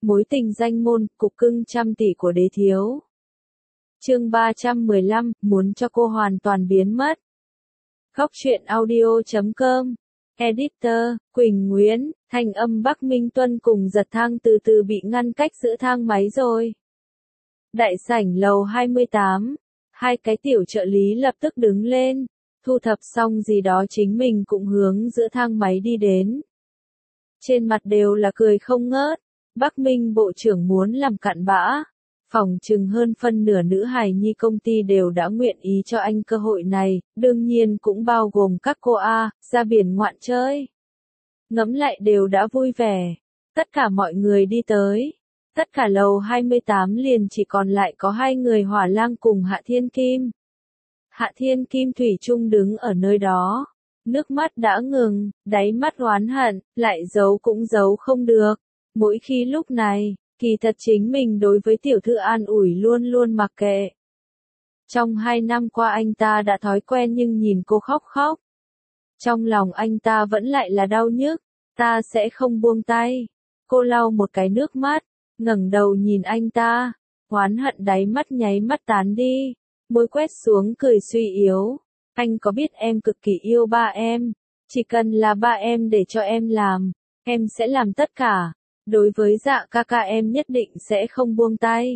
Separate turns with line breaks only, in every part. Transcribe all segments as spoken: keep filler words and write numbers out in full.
Mối tình danh môn, cục cưng trăm tỷ của đế thiếu. Chương ba trăm mười lăm, muốn cho cô hoàn toàn biến mất. Góc truyện audio chấm com. Editor, Quỳnh Nguyễn, thanh âm Bắc Minh Tuân cùng Giật Thang từ từ bị ngăn cách giữa thang máy rồi. Đại sảnh lầu hai mươi tám, hai cái tiểu trợ lý lập tức đứng lên, thu thập xong gì đó chính mình cũng hướng giữa thang máy đi đến. Trên mặt đều là cười không ngớt, Bắc Minh Bộ trưởng muốn làm cặn bã. Phòng chừng hơn phân nửa nữ hài nhi công ty đều đã nguyện ý cho anh cơ hội này, đương nhiên cũng bao gồm các cô A, ra biển ngoạn chơi. Ngẫm lại đều đã vui vẻ. Tất cả mọi người đi tới. Tất cả lầu hai mươi tám liền chỉ còn lại có hai người Hỏa Lang cùng Hạ Thiên Kim. Hạ Thiên Kim thủy chung đứng ở nơi đó. Nước mắt đã ngừng, đáy mắt oán hận, lại giấu cũng giấu không được. Mỗi khi lúc này, kỳ thật chính mình đối với tiểu thư an ủi luôn luôn mặc kệ. Trong hai năm qua anh ta đã thói quen nhưng nhìn cô khóc khóc. Trong lòng anh ta vẫn lại là đau nhức, ta sẽ không buông tay. Cô lau một cái nước mắt, ngẩng đầu nhìn anh ta, oán hận đáy mắt nháy mắt tán đi, môi quét xuống cười suy yếu. Anh có biết em cực kỳ yêu ba em, chỉ cần là ba em để cho em làm, em sẽ làm tất cả. Đối với Dạ ca ca em nhất định sẽ không buông tay.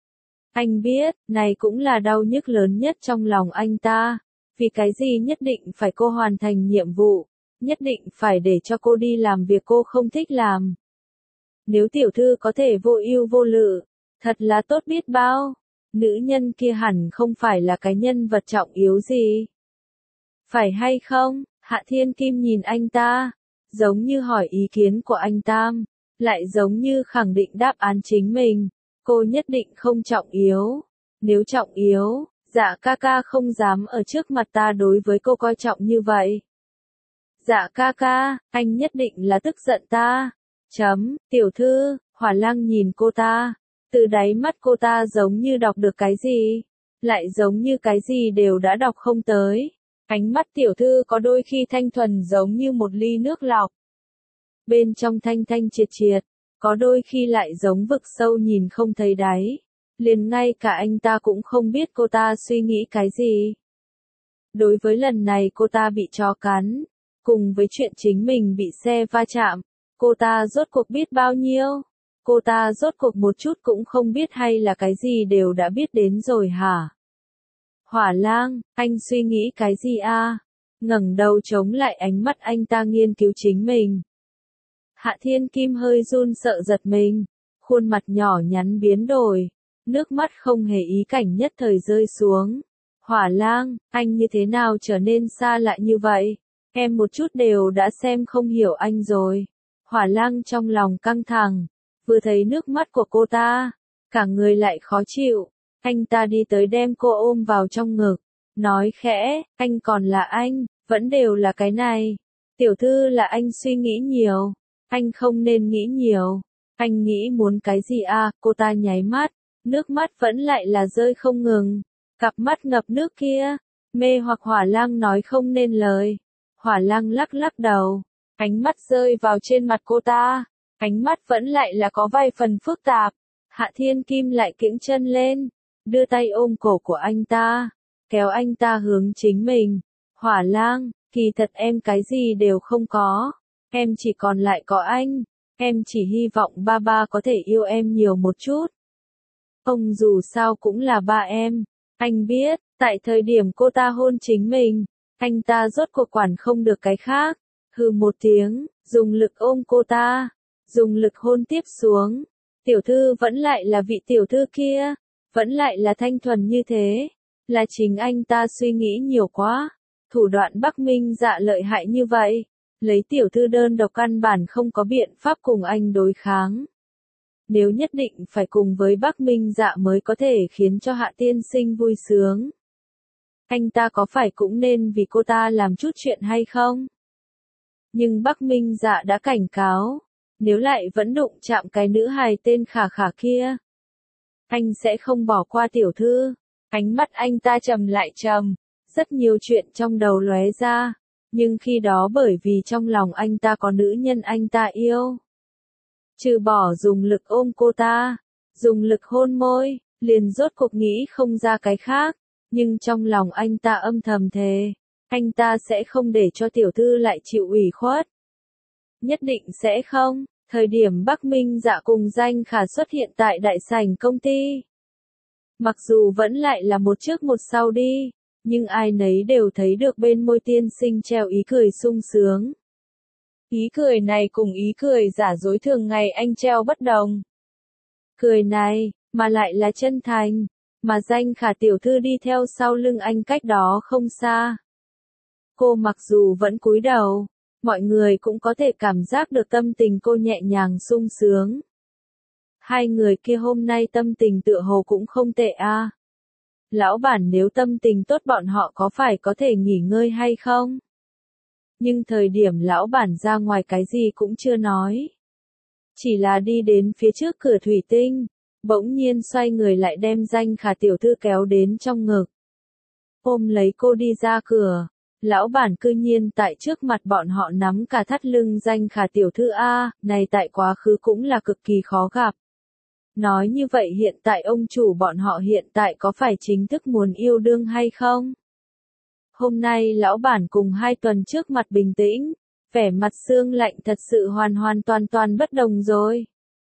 Anh biết, này cũng là đau nhức lớn nhất trong lòng anh ta. Vì cái gì nhất định phải cô hoàn thành nhiệm vụ, nhất định phải để cho cô đi làm việc cô không thích làm. Nếu tiểu thư có thể vô ưu vô lự, thật là tốt biết bao. Nữ nhân kia hẳn không phải là cái nhân vật trọng yếu gì. Phải hay không? Hạ Thiên Kim nhìn anh ta, giống như hỏi ý kiến của anh Tam. Lại giống như khẳng định đáp án chính mình, cô nhất định không trọng yếu. Nếu trọng yếu, Dạ ca ca không dám ở trước mặt ta đối với cô coi trọng như vậy. Dạ ca ca, anh nhất định là tức giận ta. Chấm, tiểu thư, Hỏa Lang nhìn cô ta, từ đáy mắt cô ta giống như đọc được cái gì, lại giống như cái gì đều đã đọc không tới. Ánh mắt tiểu thư có đôi khi thanh thuần giống như một ly nước lọc. Bên trong thanh thanh triệt triệt, có đôi khi lại giống vực sâu nhìn không thấy đáy. Liền ngay cả anh ta cũng không biết cô ta suy nghĩ cái gì. Đối với lần này cô ta bị chó cắn, cùng với chuyện chính mình bị xe va chạm, cô ta rốt cuộc biết bao nhiêu? Cô ta rốt cuộc một chút cũng không biết hay là cái gì đều đã biết đến rồi hả? Hỏa Lang, anh suy nghĩ cái gì a? Ngẩng đầu chống lại ánh mắt anh ta nghiên cứu chính mình. Hạ Thiên Kim hơi run sợ giật mình, khuôn mặt nhỏ nhắn biến đổi, nước mắt không hề ý cảnh nhất thời rơi xuống. Hỏa Lang, anh như thế nào trở nên xa lạ như vậy? Em một chút đều đã xem không hiểu anh rồi. Hỏa Lang trong lòng căng thẳng, vừa thấy nước mắt của cô ta, cả người lại khó chịu. Anh ta đi tới đem cô ôm vào trong ngực, nói khẽ, anh còn là anh, vẫn đều là cái này. Tiểu thư là anh suy nghĩ nhiều. Anh không nên nghĩ nhiều. Anh nghĩ muốn cái gì à? Cô ta nháy mắt, nước mắt vẫn lại là rơi không ngừng. Cặp mắt ngập nước kia, mê hoặc Hỏa Lang nói không nên lời. Hỏa Lang lắc lắc đầu, ánh mắt rơi vào trên mặt cô ta, ánh mắt vẫn lại là có vài phần phức tạp. Hạ Thiên Kim lại kiễng chân lên, đưa tay ôm cổ của anh ta, kéo anh ta hướng chính mình. Hỏa Lang, kỳ thật em cái gì đều không có. Em chỉ còn lại có anh, em chỉ hy vọng ba ba có thể yêu em nhiều một chút. Ông dù sao cũng là ba em, anh biết, tại thời điểm cô ta hôn chính mình, anh ta rốt cuộc quản không được cái khác, hừ một tiếng, dùng lực ôm cô ta, dùng lực hôn tiếp xuống. Tiểu thư vẫn lại là vị tiểu thư kia, vẫn lại là thanh thuần như thế, là chính anh ta suy nghĩ nhiều quá, thủ đoạn Bắc Minh Dạ lợi hại như vậy. Lấy tiểu thư đơn độc căn bản không có biện pháp cùng anh đối kháng. Nếu nhất định phải cùng với Bắc Minh Dạ mới có thể khiến cho Hạ tiên sinh vui sướng. Anh ta có phải cũng nên vì cô ta làm chút chuyện hay không? Nhưng Bắc Minh Dạ đã cảnh cáo, nếu lại vẫn đụng chạm cái nữ hài tên Khả Khả kia, anh sẽ không bỏ qua tiểu thư. Ánh mắt anh ta trầm lại trầm, rất nhiều chuyện trong đầu lóe ra. Nhưng khi đó bởi vì trong lòng anh ta có nữ nhân anh ta yêu. Trừ bỏ dùng lực ôm cô ta, dùng lực hôn môi, liền rốt cuộc nghĩ không ra cái khác, nhưng trong lòng anh ta âm thầm thề, anh ta sẽ không để cho tiểu thư lại chịu ủy khuất. Nhất định sẽ không. Thời điểm Bắc Minh Dạ cùng Danh Khả xuất hiện tại đại sảnh công ty. Mặc dù vẫn lại là một trước một sau đi, nhưng ai nấy đều thấy được bên môi tiên sinh treo ý cười sung sướng. Ý cười này cùng ý cười giả dối thường ngày anh treo bất đồng. Cười này, mà lại là chân thành, mà Danh Khả tiểu thư đi theo sau lưng anh cách đó không xa. Cô mặc dù vẫn cúi đầu, mọi người cũng có thể cảm giác được tâm tình cô nhẹ nhàng sung sướng. Hai người kia hôm nay tâm tình tựa hồ cũng không tệ a. À. Lão bản nếu tâm tình tốt bọn họ có phải có thể nghỉ ngơi hay không? Nhưng thời điểm lão bản ra ngoài cái gì cũng chưa nói. Chỉ là đi đến phía trước cửa thủy tinh, bỗng nhiên xoay người lại đem Danh Khả tiểu thư kéo đến trong ngực. Ôm lấy cô đi ra cửa. Lão bản cư nhiên tại trước mặt bọn họ nắm cả thắt lưng Danh Khả tiểu thư A, này tại quá khứ cũng là cực kỳ khó gặp. Nói như vậy hiện tại ông chủ bọn họ hiện tại có phải chính thức muốn yêu đương hay không? Hôm nay lão bản cùng hai tuần trước mặt bình tĩnh, vẻ mặt xương lạnh thật sự hoàn hoàn toàn toàn bất đồng rồi.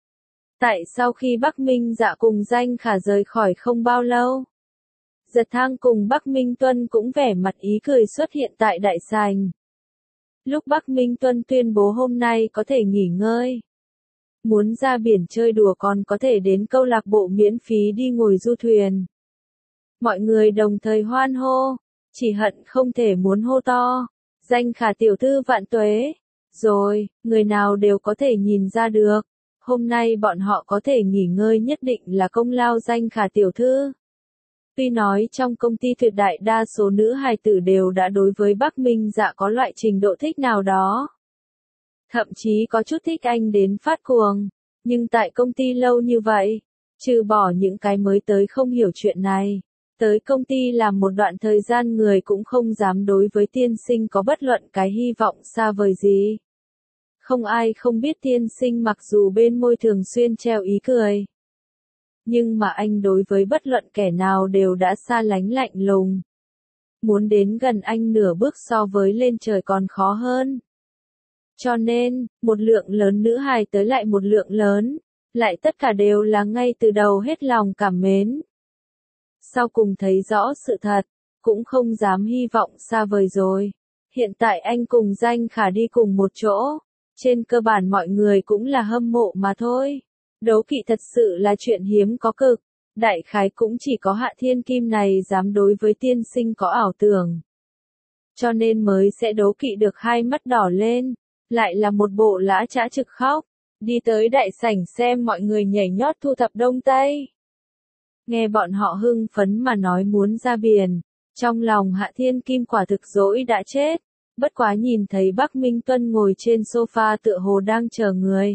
Tại sau khi Bắc Minh Dạ cùng Danh Khả rời khỏi không bao lâu, Giật Thang cùng Bắc Minh Tuân cũng vẻ mặt ý cười xuất hiện tại đại sảnh. Lúc Bắc Minh Tuân tuyên bố hôm nay có thể nghỉ ngơi, muốn ra biển chơi đùa còn có thể đến câu lạc bộ miễn phí đi ngồi du thuyền. Mọi người đồng thời hoan hô, chỉ hận không thể muốn hô to, Danh Khả tiểu thư vạn tuế. Rồi, người nào đều có thể nhìn ra được, hôm nay bọn họ có thể nghỉ ngơi nhất định là công lao Danh Khả tiểu thư. Tuy nói trong công ty tuyệt đại đa số nữ hài tử đều đã đối với Bắc Minh Dạ có loại trình độ thích nào đó. Thậm chí có chút thích anh đến phát cuồng. Nhưng tại công ty lâu như vậy, trừ bỏ những cái mới tới không hiểu chuyện này, tới công ty làm một đoạn thời gian người cũng không dám đối với tiên sinh có bất luận cái hy vọng xa vời gì. Không ai không biết tiên sinh mặc dù bên môi thường xuyên treo ý cười. Nhưng mà anh đối với bất luận kẻ nào đều đã xa lánh lạnh lùng. Muốn đến gần anh nửa bước so với lên trời còn khó hơn. Cho nên, một lượng lớn nữ hài tới lại một lượng lớn, lại tất cả đều là ngay từ đầu hết lòng cảm mến. Sau cùng thấy rõ sự thật, cũng không dám hy vọng xa vời rồi. Hiện tại anh cùng Danh Khả đi cùng một chỗ, trên cơ bản mọi người cũng là hâm mộ mà thôi. Đố kỵ thật sự là chuyện hiếm có cực, đại khái cũng chỉ có Hạ Thiên Kim này dám đối với tiên sinh có ảo tưởng. Cho nên mới sẽ đố kỵ được hai mắt đỏ lên, lại là một bộ lã chã trực khóc, đi tới đại sảnh xem mọi người nhảy nhót thu thập đông tây. Nghe bọn họ hưng phấn mà nói muốn ra biển, trong lòng Hạ Thiên Kim quả thực dỗi đã chết, bất quá nhìn thấy Bắc Minh Tuân ngồi trên sofa tựa hồ đang chờ người.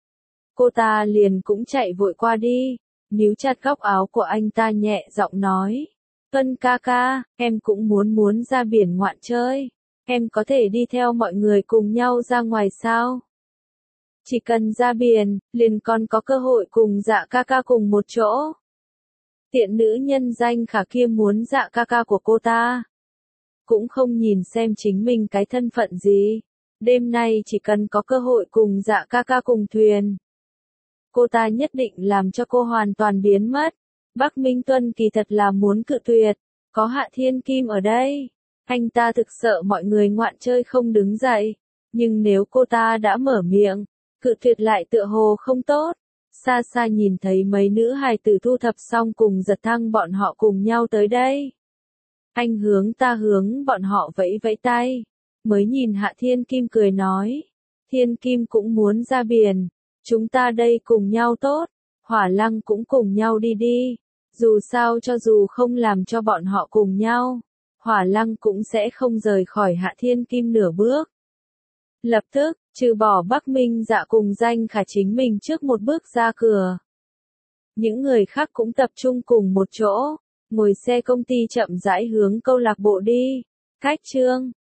Cô ta liền cũng chạy vội qua đi, níu chặt góc áo của anh ta nhẹ giọng nói. Tuân ca ca, em cũng muốn muốn ra biển ngoạn chơi. Em có thể đi theo mọi người cùng nhau ra ngoài sao? Chỉ cần ra biển, liền còn có cơ hội cùng Dạ ca ca cùng một chỗ. Tiện nữ nhân Danh Khả kia muốn Dạ ca ca của cô ta. Cũng không nhìn xem chính mình cái thân phận gì. Đêm nay chỉ cần có cơ hội cùng Dạ ca ca cùng thuyền. Cô ta nhất định làm cho cô hoàn toàn biến mất. Bắc Minh Tuân kỳ thật là muốn cự tuyệt. Có Hạ Thiên Kim ở đây. Anh ta thực sợ mọi người ngoạn chơi không đứng dậy. Nhưng nếu cô ta đã mở miệng, cự tuyệt lại tựa hồ không tốt. Xa xa nhìn thấy mấy nữ hài tử thu thập xong cùng Giật Thăng bọn họ cùng nhau tới đây. Anh hướng ta hướng bọn họ vẫy vẫy tay. Mới nhìn Hạ Thiên Kim cười nói. Thiên Kim cũng muốn ra biển. Chúng ta đây cùng nhau tốt. Hỏa Lăng cũng cùng nhau đi đi. Dù sao cho dù không làm cho bọn họ cùng nhau, Hỏa Lăng cũng sẽ không rời khỏi Hạ Thiên Kim nửa bước. Lập tức, trừ bỏ Bắc Minh Dạ cùng Danh Khả chính mình trước một bước ra cửa. Những người khác cũng tập trung cùng một chỗ, ngồi xe công ty chậm rãi hướng câu lạc bộ đi. Cách chương